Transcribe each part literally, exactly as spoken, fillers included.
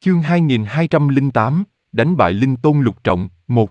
Chương hai nghìn hai trăm lẻ tám, đánh bại linh tôn lục trọng, một.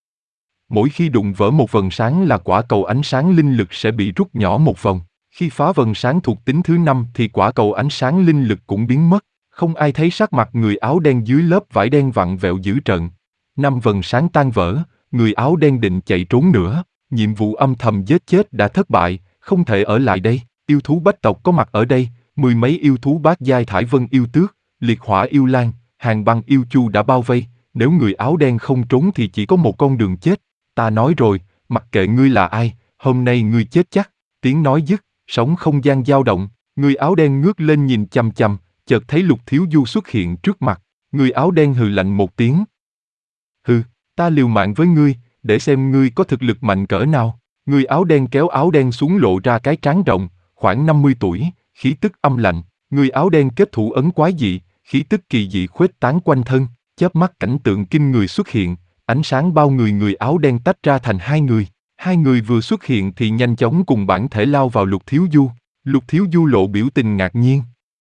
Mỗi khi đụng vỡ một vầng sáng là quả cầu ánh sáng linh lực sẽ bị rút nhỏ một vòng. Khi phá vầng sáng thuộc tính thứ năm thì quả cầu ánh sáng linh lực cũng biến mất. Không ai thấy sắc mặt người áo đen dưới lớp vải đen vặn vẹo dữ tợn. Năm vầng sáng tan vỡ, người áo đen định chạy trốn nữa. Nhiệm vụ âm thầm giết chết đã thất bại, không thể ở lại đây. Yêu thú bách tộc có mặt ở đây, mười mấy yêu thú bát giai thải vân yêu tước, liệt hỏa yêu lang, hàng băng yêu chu đã bao vây. Nếu người áo đen không trốn thì chỉ có một con đường chết. Ta nói rồi, mặc kệ ngươi là ai, hôm nay ngươi chết chắc. Tiếng nói dứt, sóng không gian dao động, người áo đen ngước lên nhìn chằm chằm, chợt thấy Lục Thiếu Du xuất hiện trước mặt. Người áo đen hừ lạnh một tiếng. Hừ, ta liều mạng với ngươi, để xem ngươi có thực lực mạnh cỡ nào. Người áo đen kéo áo đen xuống lộ ra cái trán rộng, khoảng năm mươi tuổi, khí tức âm lạnh. Người áo đen kết thủ ấn quái dị, khí tức kỳ dị khuếch tán quanh thân, chớp mắt cảnh tượng kinh người xuất hiện, ánh sáng bao người người áo đen tách ra thành hai người. Hai người vừa xuất hiện thì nhanh chóng cùng bản thể lao vào Lục Thiếu Du. Lục Thiếu Du lộ biểu tình ngạc nhiên.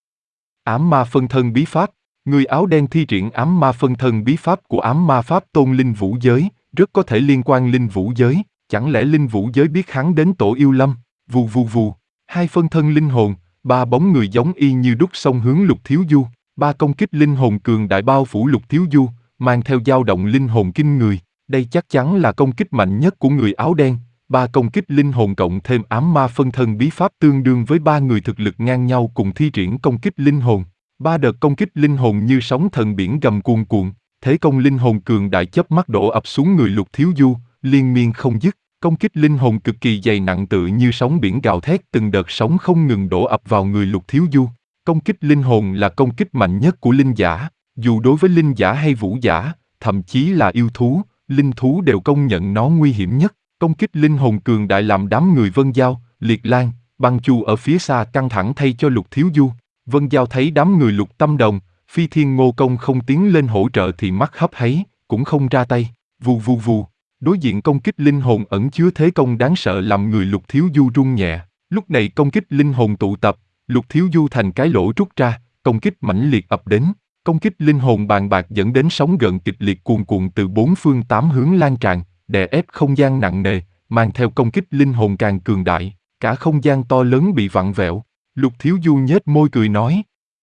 Ám ma phân thân bí pháp. Người áo đen thi triển ám ma phân thân bí pháp của ám ma pháp tôn linh vũ giới, rất có thể liên quan linh vũ giới. Chẳng lẽ linh vũ giới biết hắn đến tổ yêu lâm? Vù vù vù. Hai phân thân linh hồn, ba bóng người giống y như đúc xông hướng Lục Thiếu Du. Ba công kích linh hồn cường đại bao phủ Lục Thiếu Du, mang theo dao động linh hồn kinh người. Đây chắc chắn là công kích mạnh nhất của người áo đen. Ba công kích linh hồn cộng thêm ám ma phân thân bí pháp tương đương với ba người thực lực ngang nhau cùng thi triển công kích linh hồn. Ba đợt công kích linh hồn như sóng thần biển gầm cuồn cuộn, thế công linh hồn cường đại chớp mắt đổ ập xuống người Lục Thiếu Du, liên miên không dứt. Công kích linh hồn cực kỳ dày nặng tựa như sóng biển gào thét, từng đợt sóng không ngừng đổ ập vào người Lục Thiếu Du. Công kích linh hồn là công kích mạnh nhất của linh giả, dù đối với linh giả hay vũ giả, thậm chí là yêu thú, linh thú đều công nhận nó nguy hiểm nhất. Công kích linh hồn cường đại làm đám người Vân Giao, Liệt Lang, Băng Chu ở phía xa căng thẳng thay cho Lục Thiếu Du. Vân Giao thấy đám người Lục Tâm Đồng, Phi Thiên Ngô Công không tiến lên hỗ trợ thì mắt hấp háy, cũng không ra tay. Vù vù vù. Đối diện công kích linh hồn ẩn chứa thế công đáng sợ làm người Lục Thiếu Du run nhẹ. Lúc này công kích linh hồn tụ tập, Lục Thiếu Du thành cái lỗ rút ra, công kích mãnh liệt ập đến. Công kích linh hồn bàn bạc dẫn đến sóng gợn kịch liệt cuồn cuộn từ bốn phương tám hướng lan tràn, đè ép không gian nặng nề, mang theo công kích linh hồn càng cường đại, cả không gian to lớn bị vặn vẹo. Lục Thiếu Du nhếch môi cười nói.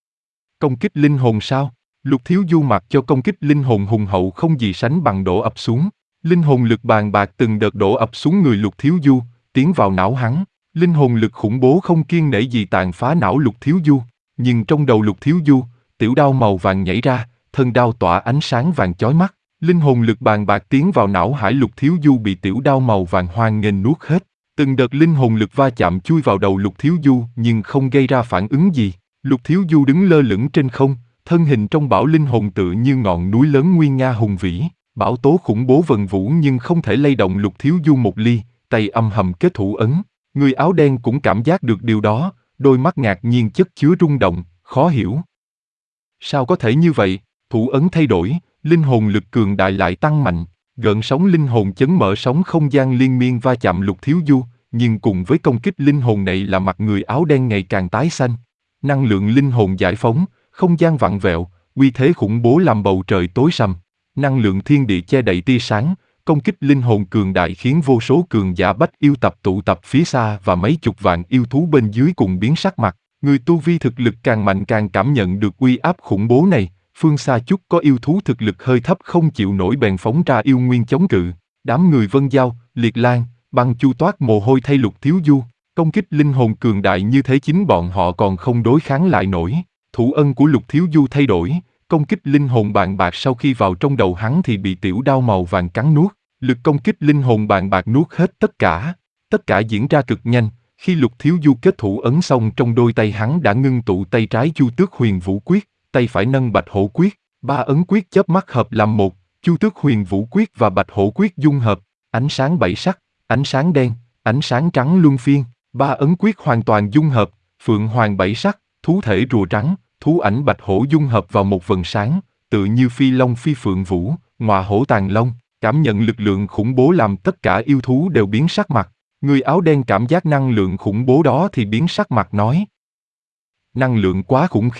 Công kích linh hồn sao? Lục Thiếu Du mặc cho công kích linh hồn hùng hậu không gì sánh bằng đổ ập xuống. Linh hồn lực bàn bạc từng đợt đổ ập xuống người Lục Thiếu Du, tiến vào não hắn. Linh hồn lực khủng bố không kiêng nể gì tàn phá não Lục Thiếu Du. Nhưng trong đầu Lục Thiếu Du, tiểu đao màu vàng nhảy ra, thân đao tỏa ánh sáng vàng chói mắt. Linh hồn lực bàn bạc tiến vào não hải Lục Thiếu Du bị tiểu đao màu vàng hoang nghênh nuốt hết. Từng đợt linh hồn lực va chạm chui vào đầu Lục Thiếu Du nhưng không gây ra phản ứng gì. Lục Thiếu Du đứng lơ lửng trên không, thân hình trong bão linh hồn tựa như ngọn núi lớn nguy nga hùng vĩ. Bão tố khủng bố vần vũ nhưng không thể lay động Lục Thiếu Du một ly, tay âm hầm kết thủ ấn. Người áo đen cũng cảm giác được điều đó, đôi mắt ngạc nhiên chất chứa rung động, khó hiểu. Sao có thể như vậy? Thủ ấn thay đổi, linh hồn lực cường đại lại tăng mạnh, gợn sóng linh hồn chấn mở sóng không gian liên miên va chạm Lục Thiếu Du, nhưng cùng với công kích linh hồn này là mặt người áo đen ngày càng tái xanh. Năng lượng linh hồn giải phóng, không gian vặn vẹo, uy thế khủng bố làm bầu trời tối sầm. Năng lượng thiên địa che đậy tia sáng, công kích linh hồn cường đại khiến vô số cường giả bách yêu tập tụ tập phía xa và mấy chục vạn yêu thú bên dưới cùng biến sắc mặt. Người tu vi thực lực càng mạnh càng cảm nhận được uy áp khủng bố này. Phương xa chút có yêu thú thực lực hơi thấp không chịu nổi bèn phóng ra yêu nguyên chống cự. Đám người Vân Giao, Liệt Lang, Băng Chu toát mồ hôi thay Lục Thiếu Du. Công kích linh hồn cường đại như thế chính bọn họ còn không đối kháng lại nổi. Thủ ân của Lục Thiếu Du thay đổi. Công kích linh hồn bàn bạc sau khi vào trong đầu hắn thì bị tiểu đao màu vàng cắn nuốt. Lực công kích linh hồn bàn bạc nuốt hết tất cả. Tất cả diễn ra cực nhanh. Khi Lục Thiếu Du kết thủ ấn xong trong đôi tay hắn đã ngưng tụ tay trái Chu Tước Huyền Vũ Quyết, tay phải nâng Bạch Hổ Quyết. Ba ấn quyết chớp mắt hợp làm một, Chu Tước Huyền Vũ Quyết và Bạch Hổ Quyết dung hợp. Ánh sáng bảy sắc, ánh sáng đen, ánh sáng trắng luân phiên. Ba ấn quyết hoàn toàn dung hợp, Phượng Hoàng bảy sắc, thú thể rùa trắng, thú ảnh bạch hổ dung hợp vào một vầng sáng, tự như phi long phi phượng vũ, ngọa hổ tàng long. Cảm nhận lực lượng khủng bố làm tất cả yêu thú đều biến sắc mặt. Người áo đen cảm giác năng lượng khủng bố đó thì biến sắc mặt nói. Năng lượng quá khủng khiếp,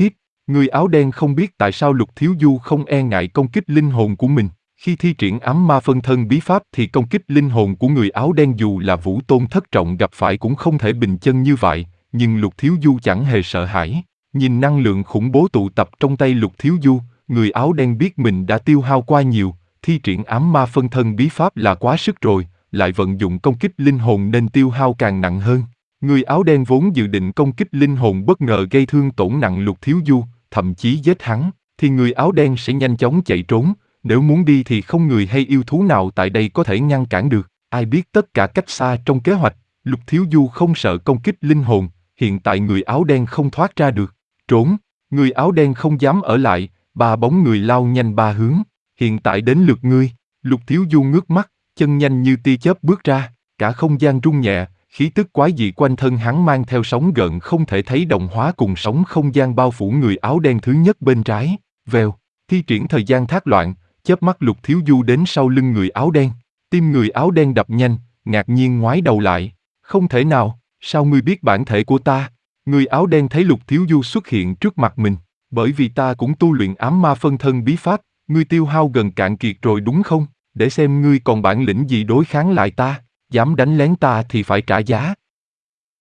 Người áo đen không biết tại sao Lục Thiếu Du không e ngại công kích linh hồn của mình. Khi thi triển ám ma phân thân bí pháp thì công kích linh hồn của người áo đen dù là Vũ Tôn thất trọng gặp phải cũng không thể bình chân như vậy, nhưng Lục Thiếu Du chẳng hề sợ hãi. Nhìn năng lượng khủng bố tụ tập trong tay Lục Thiếu Du, người áo đen biết mình đã tiêu hao quá nhiều, thi triển ám ma phân thân bí pháp là quá sức rồi, lại vận dụng công kích linh hồn nên tiêu hao càng nặng hơn. Người áo đen vốn dự định công kích linh hồn bất ngờ gây thương tổn nặng Lục Thiếu Du, thậm chí giết hắn, thì người áo đen sẽ nhanh chóng chạy trốn, nếu muốn đi thì không người hay yêu thú nào tại đây có thể ngăn cản được. Ai biết tất cả cách xa trong kế hoạch, Lục Thiếu Du không sợ công kích linh hồn, hiện tại người áo đen không thoát ra được. Trốn, người áo đen không dám ở lại, ba bóng người lao nhanh ba hướng. Hiện tại đến lượt ngươi. Lục Thiếu Du ngước mắt, chân nhanh như tia chớp bước ra, cả không gian rung nhẹ, khí tức quái dị quanh thân hắn mang theo sóng gợn không thể thấy đồng hóa cùng sóng không gian bao phủ người áo đen thứ nhất bên trái. Vèo, thi triển thời gian thác loạn, chớp mắt Lục Thiếu Du đến sau lưng người áo đen. Tim người áo đen đập nhanh, ngạc nhiên ngoái đầu lại. Không thể nào, sao ngươi biết bản thể của ta? Người áo đen thấy Lục Thiếu Du xuất hiện trước mặt mình. Bởi vì ta cũng tu luyện ám ma phân thân bí pháp, ngươi tiêu hao gần cạn kiệt rồi đúng không? Để xem ngươi còn bản lĩnh gì đối kháng lại ta, dám đánh lén ta thì phải trả giá.